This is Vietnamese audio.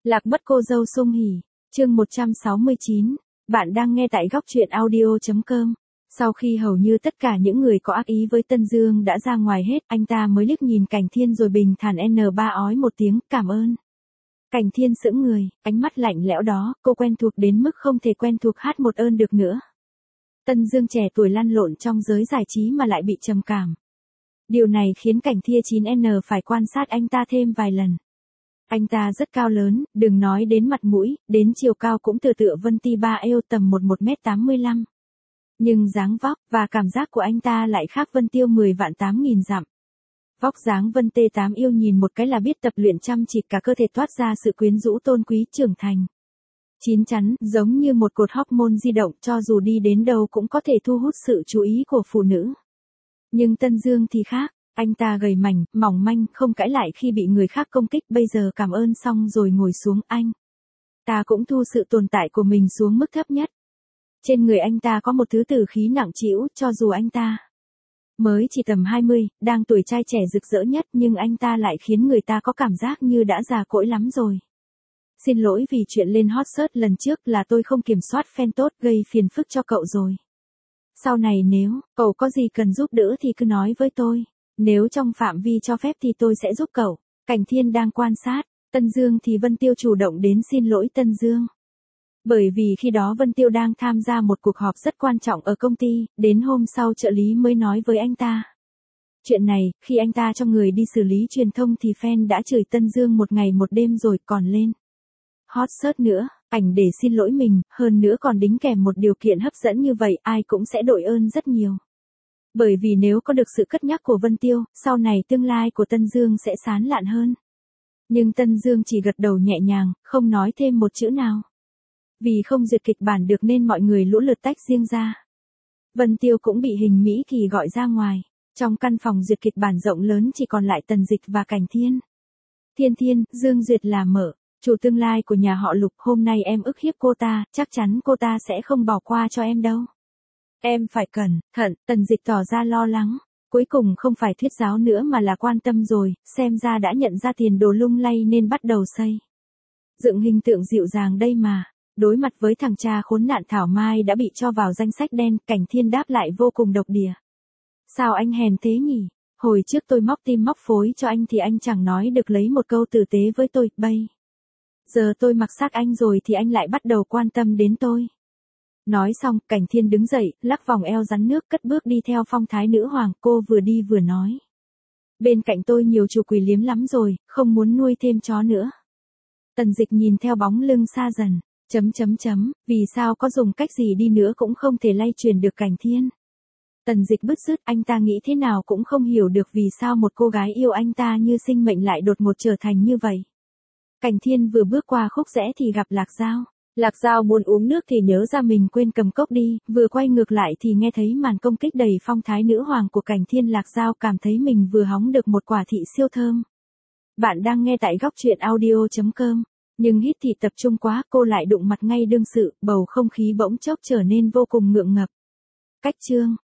Lạc mất cô dâu Sung Hỉ, chương 169, bạn đang nghe tại góc truyện audio.com. Sau khi hầu như tất cả những người có ác ý với Tân Dương đã ra ngoài hết, anh ta mới liếc nhìn Cảnh Thiên rồi bình thản N3 ói một tiếng, cảm ơn. Cảnh Thiên sững người, ánh mắt lạnh lẽo đó, cô quen thuộc đến mức không thể quen thuộc hát một ơn được nữa. Tân Dương trẻ tuổi lăn lộn trong giới giải trí mà lại bị trầm cảm. Điều này khiến Cảnh Thiên 9N phải quan sát anh ta thêm vài lần. Anh ta rất cao lớn, đừng nói đến mặt mũi, đến chiều cao cũng tựa Vân Ti Ba eo tầm 11m85. Nhưng dáng vóc và cảm giác của anh ta lại khác Vân Tiêu 10 vạn 8.000 dặm. Vóc dáng Vân T8 yêu nhìn một cái là biết tập luyện chăm chỉ, cả cơ thể toát ra sự quyến rũ tôn quý trưởng thành. Chín chắn, giống như một cột hormone di động, cho dù đi đến đâu cũng có thể thu hút sự chú ý của phụ nữ. Nhưng Tân Dương thì khác. Anh ta gầy mảnh, mỏng manh, không cãi lại khi bị người khác công kích, bây giờ cảm ơn xong rồi ngồi xuống. Anh ta cũng thu sự tồn tại của mình xuống mức thấp nhất. Trên người anh ta có một thứ tử khí nặng trĩu, cho dù anh ta mới chỉ tầm 20, đang tuổi trai trẻ rực rỡ nhất, nhưng anh ta lại khiến người ta có cảm giác như đã già cỗi lắm rồi. Xin lỗi vì chuyện lên hot search lần trước là tôi không kiểm soát fan tốt, gây phiền phức cho cậu rồi. Sau này nếu cậu có gì cần giúp đỡ thì cứ nói với tôi. Nếu trong phạm vi cho phép thì tôi sẽ giúp cậu. Cảnh Thiên đang quan sát Tân Dương thì Vân Tiêu chủ động đến xin lỗi Tân Dương. Bởi vì khi đó Vân Tiêu đang tham gia một cuộc họp rất quan trọng ở công ty, đến hôm sau trợ lý mới nói với anh ta. Chuyện này, khi anh ta cho người đi xử lý truyền thông thì fan đã chửi Tân Dương một ngày một đêm rồi, còn lên hot search nữa, ảnh để xin lỗi mình, hơn nữa còn đính kèm một điều kiện hấp dẫn như vậy, ai cũng sẽ đội ơn rất nhiều. Bởi vì nếu có được sự cất nhắc của Vân Tiêu, sau này tương lai của Tân Dương sẽ sáng lạn hơn. Nhưng Tân Dương chỉ gật đầu nhẹ nhàng, không nói thêm một chữ nào. Vì không duyệt kịch bản được nên mọi người lũ lượt tách riêng ra. Vân Tiêu cũng bị Hình Mỹ Kỳ gọi ra ngoài. Trong căn phòng duyệt kịch bản rộng lớn chỉ còn lại Tần Dịch và Cảnh Thiên. Thiên, Dương Duyệt là mở, chủ tương lai của nhà họ Lục, hôm nay em ức hiếp cô ta, chắc chắn cô ta sẽ không bỏ qua cho em đâu. Em phải cẩn thận, Tần Dịch tỏ ra lo lắng. Cuối cùng không phải thuyết giáo nữa mà là quan tâm rồi, xem ra đã nhận ra tiền đồ lung lay nên bắt đầu xây dựng hình tượng dịu dàng đây mà. Đối mặt với thằng cha khốn nạn Thảo Mai đã bị cho vào danh sách đen, Cảnh Thiên đáp lại vô cùng độc địa. Sao anh hèn thế nhỉ? Hồi trước tôi móc tim móc phối cho anh thì anh chẳng nói được lấy một câu tử tế với tôi, bây giờ tôi mặc xác anh rồi thì anh lại bắt đầu quan tâm đến tôi. Nói xong, Cảnh Thiên đứng dậy, lắc vòng eo rắn nước, cất bước đi theo phong thái nữ hoàng, cô vừa đi vừa nói. Bên cạnh tôi nhiều chủ quỷ liếm lắm rồi, không muốn nuôi thêm chó nữa. Tần Dịch nhìn theo bóng lưng xa dần, vì sao có dùng cách gì đi nữa cũng không thể lay truyền được Cảnh Thiên. Tần Dịch bứt rứt, anh ta nghĩ thế nào cũng không hiểu được vì sao một cô gái yêu anh ta như sinh mệnh lại đột ngột trở thành như vậy. Cảnh Thiên vừa bước qua khúc rẽ thì gặp Lạc Giao. Lạc Giao muốn uống nước thì nhớ ra mình quên cầm cốc đi, vừa quay ngược lại thì nghe thấy màn công kích đầy phong thái nữ hoàng của Cảnh Thiên. Lạc Giao cảm thấy mình vừa hóng được một quả thị siêu thơm. Bạn đang nghe tại góc truyện audio.com, nhưng hít thì tập trung quá, cô lại đụng mặt ngay đương sự, bầu không khí bỗng chốc trở nên vô cùng ngượng ngập. Cách chương